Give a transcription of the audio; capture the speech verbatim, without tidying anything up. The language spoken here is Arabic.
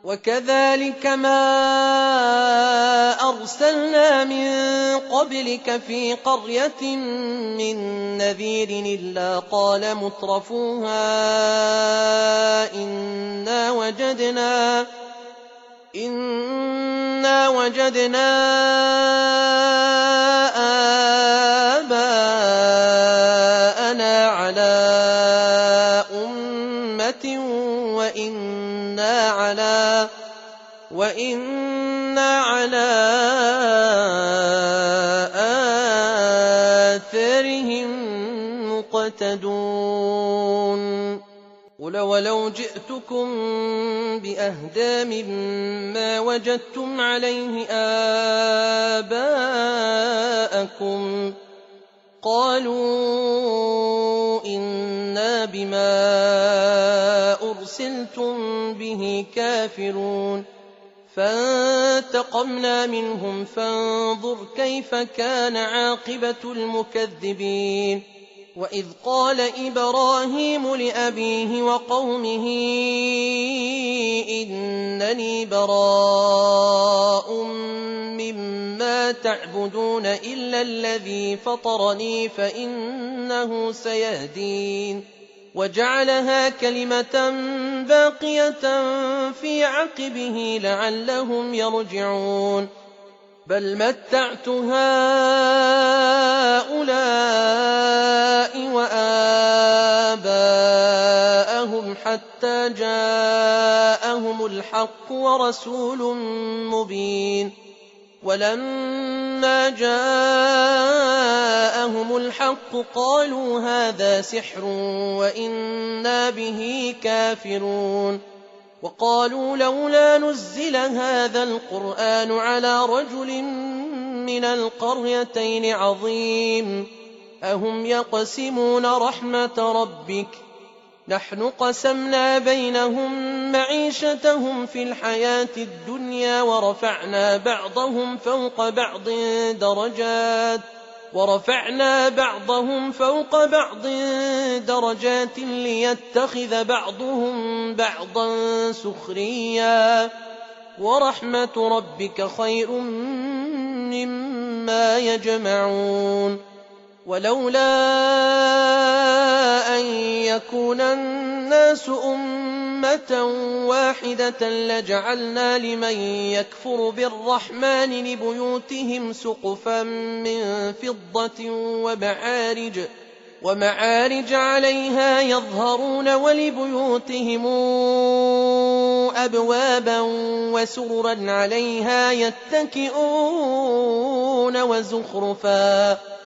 وكذلك ما أرسلنا من قبلك في قرية من نذير إلا قال مترفوها إنا وجدنا إنا وجدنا آباءنا على أمة وإنا على وإنا على آثارهم مقتدون قل ولو جئتكم بأهدى مما وجدتم عليه آباءكم قالوا إنا بما أرسلتم به كافرون فانتقمنا منهم فانظر كيف كان عاقبة المكذبين وإذ قال إبراهيم لأبيه وقومه إنني براء مما تعبدون إلا الذي فطرني فإنه سيهدين وجعلها كلمة باقية في عقبه لعلهم يرجعون بل متعت هؤلاء وآباءهم حتى جاءهم الحق ورسول مبين ولما جاءهم الحق قالوا هذا سحر وإنا به كافرون وقالوا لولا نزل هذا القرآن على رجل من القريتين عظيم أهم يقسمون رحمة ربك نحن قسمنا بينهم معيشتهم في الحياة الدنيا ورفعنا بعضهم فوق بعض درجات ورفعنا بعضهم فوق بعض درجات ليتخذ بعضهم بعضا سخريا ورحمة ربك خير مما يجمعون ولولا أن يكون الناس أمة واحدة لجعلنا لمن يكفر بالرحمن لبيوتهم سقفا من فضة ومعارج, ومعارج عليها يظهرون ولبيوتهم أبوابا وسررا عليها يتكئون وزخرفا